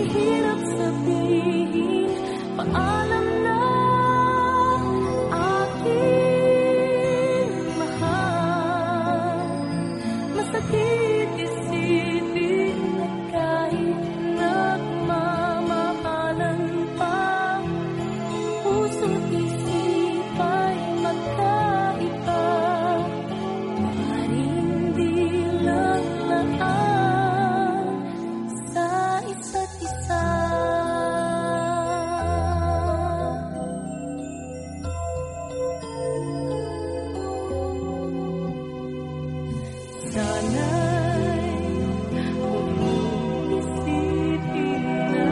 hirap sabihin, paalam na aking mahal. Masakit isipin na kahit nagmamahalan pa, puso't isip ay magkaiba. Maaaring di lang laan sa isa't isa. Sana'y huwag mong isipin na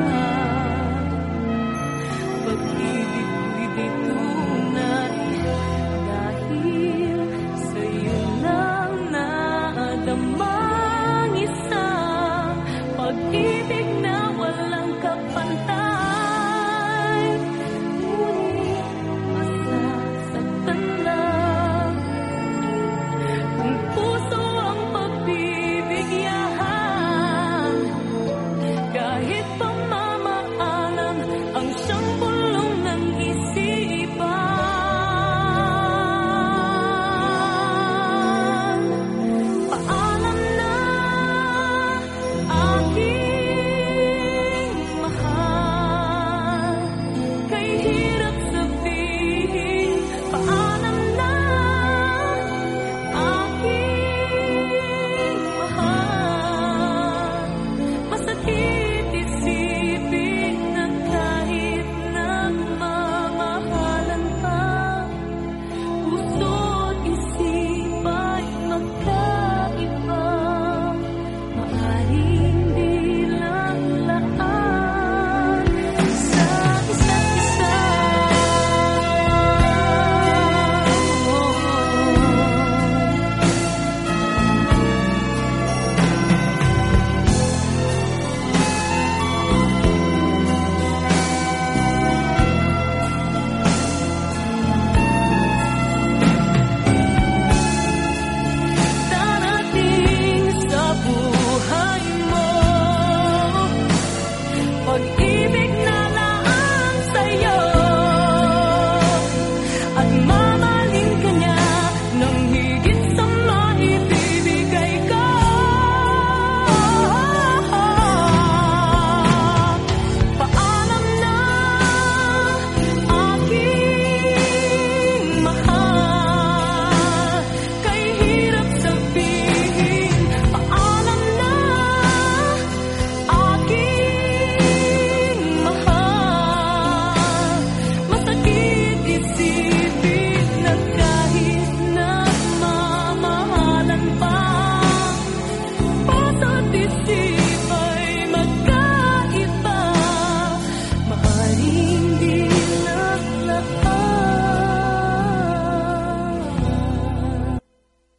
pag-ibig ko'y di tunay, dahil sa'yo lang nadamang isa, pag-ibig na walang kapantay. Ngunit masasaktan lang kung puso ang pagbibigyan, kahit pamamaalam ang siyang bulong ng isipan. Paalam na aking mahal, kay hirap sabihin, paalam na aking mahal. Masakit isipin na kahit nagmamahalan pa, puso't isip ay magkaiba. Maaaring di lang laan sa isa't isa. Darating sa buhay mo pag-ibig na